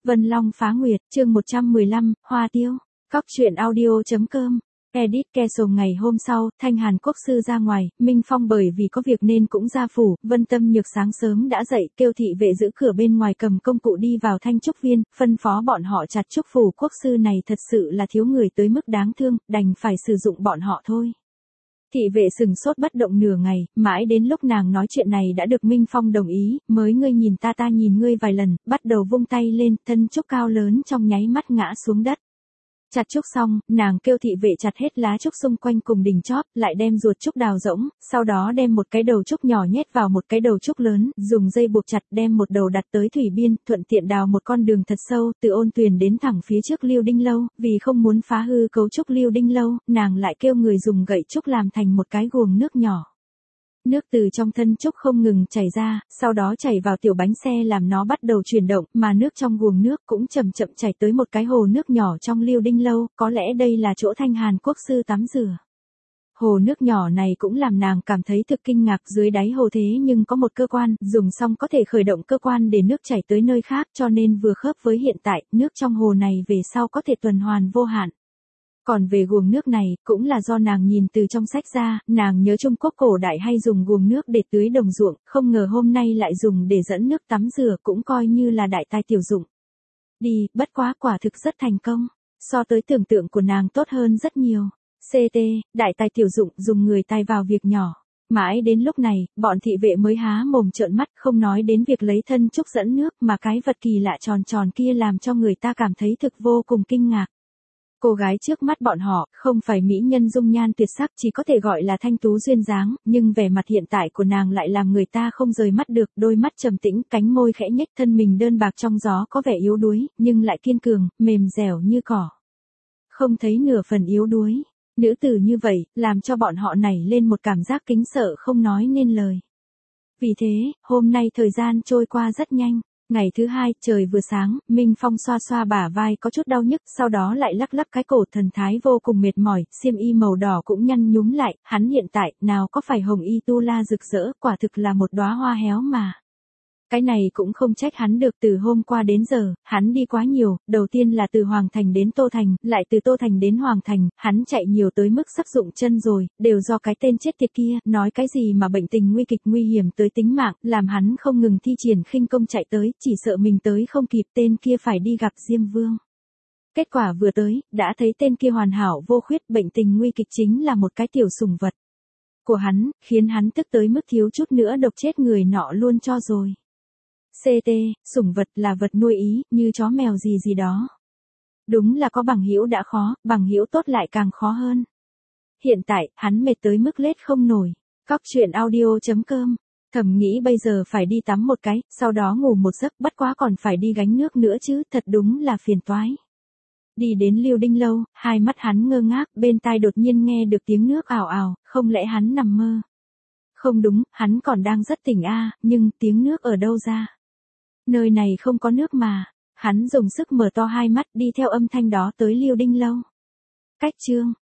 Vân Long phá nguyệt, chương 115, Hoa Tiêu. Cóc truyện audio.com. Edit Castle. Ngày hôm sau, Thanh Hàn Quốc sư ra ngoài, Minh Phong bởi vì có việc nên cũng ra phủ, Vân Tâm Nhược sáng sớm đã dậy, kêu thị vệ giữ cửa bên ngoài cầm công cụ đi vào Thanh Trúc Viên, phân phó bọn họ chặt trúc phủ. Quốc sư này thật sự là thiếu người tới mức đáng thương, đành phải sử dụng bọn họ thôi. Thị vệ sừng sốt bất động nửa ngày, mãi đến lúc nàng nói chuyện này đã được Minh Phong đồng ý, mới ngươi nhìn ta nhìn ngươi vài lần, bắt đầu vung tay lên, thân trúc cao lớn trong nháy mắt ngã xuống đất. Chặt trúc xong, nàng kêu thị vệ chặt hết lá trúc xung quanh cùng đỉnh chóp, lại đem ruột trúc đào rỗng, sau đó đem một cái đầu trúc nhỏ nhét vào một cái đầu trúc lớn, dùng dây buộc chặt, đem một đầu đặt tới thủy biên, thuận tiện đào một con đường thật sâu, từ Ôn Tuyền đến thẳng phía trước Liêu Đinh Lâu, vì không muốn phá hư cấu trúc Liêu Đinh Lâu, nàng lại kêu người dùng gậy trúc làm thành một cái guồng nước nhỏ. Nước từ trong thân trúc không ngừng chảy ra, sau đó chảy vào tiểu bánh xe làm nó bắt đầu chuyển động, mà nước trong guồng nước cũng chậm chậm chảy tới một cái hồ nước nhỏ trong Liêu Đinh Lâu, có lẽ đây là chỗ Thanh Hàn Quốc sư tắm rửa. Hồ nước nhỏ này cũng làm nàng cảm thấy thực kinh ngạc, dưới đáy hồ thế nhưng có một cơ quan, dùng xong có thể khởi động cơ quan để nước chảy tới nơi khác, cho nên vừa khớp với hiện tại, nước trong hồ này về sau có thể tuần hoàn vô hạn. Còn về guồng nước này, cũng là do nàng nhìn từ trong sách ra, nàng nhớ Trung Quốc cổ đại hay dùng guồng nước để tưới đồng ruộng, không ngờ hôm nay lại dùng để dẫn nước tắm rửa, cũng coi như là đại tài tiểu dụng. Đi, bất quá quả thực rất thành công, so tới tưởng tượng của nàng tốt hơn rất nhiều. CT, đại tài tiểu dụng, dùng người tay vào việc nhỏ. Mãi đến lúc này, bọn thị vệ mới há mồm trợn mắt, không nói đến việc lấy thân trúc dẫn nước, mà cái vật kỳ lạ tròn tròn kia làm cho người ta cảm thấy thực vô cùng kinh ngạc. Cô gái trước mắt bọn họ, không phải mỹ nhân dung nhan tuyệt sắc, chỉ có thể gọi là thanh tú duyên dáng, nhưng vẻ mặt hiện tại của nàng lại làm người ta không rời mắt được, đôi mắt trầm tĩnh, cánh môi khẽ nhếch, thân mình đơn bạc trong gió có vẻ yếu đuối, nhưng lại kiên cường, mềm dẻo như cỏ. Không thấy nửa phần yếu đuối. Nữ tử như vậy, làm cho bọn họ nảy lên một cảm giác kính sợ không nói nên lời. Vì thế, hôm nay thời gian trôi qua rất nhanh. Ngày thứ hai, trời vừa sáng, Minh Phong xoa xoa bả vai có chút đau nhức, sau đó lại lắc lắc cái cổ, thần thái vô cùng mệt mỏi, xiêm y màu đỏ cũng nhăn nhúm lại, hắn hiện tại, nào có phải hồng y tu la rực rỡ, quả thực là một đóa hoa héo mà. Cái này cũng không trách hắn được, từ hôm qua đến giờ, hắn đi quá nhiều, đầu tiên là từ Hoàng Thành đến Tô Thành, lại từ Tô Thành đến Hoàng Thành, hắn chạy nhiều tới mức sắp rụng chân rồi, đều do cái tên chết tiệt kia, nói cái gì mà bệnh tình nguy kịch nguy hiểm tới tính mạng, làm hắn không ngừng thi triển khinh công chạy tới, chỉ sợ mình tới không kịp, tên kia phải đi gặp Diêm Vương. Kết quả vừa tới, đã thấy tên kia hoàn hảo vô khuyết, bệnh tình nguy kịch chính là một cái tiểu sủng vật của hắn, khiến hắn tức tới mức thiếu chút nữa độc chết người nọ luôn cho rồi. CT, sủng vật là vật nuôi ý, như chó mèo gì gì đó. Đúng là có bằng hữu đã khó, bằng hữu tốt lại càng khó hơn. Hiện tại, hắn mệt tới mức lết không nổi. Cóc truyện audio.com. Thầm nghĩ bây giờ phải đi tắm một cái, sau đó ngủ một giấc, bất quá còn phải đi gánh nước nữa chứ, thật đúng là phiền toái. Đi đến Liêu Đinh Lâu, hai mắt hắn ngơ ngác, bên tai đột nhiên nghe được tiếng nước ào ào, không lẽ hắn nằm mơ? Không đúng, hắn còn đang rất tỉnh nhưng tiếng nước ở đâu ra? Nơi này không có nước mà. Hắn dùng sức mở to hai mắt đi theo âm thanh đó tới Liêu Đinh Lâu. Cách chương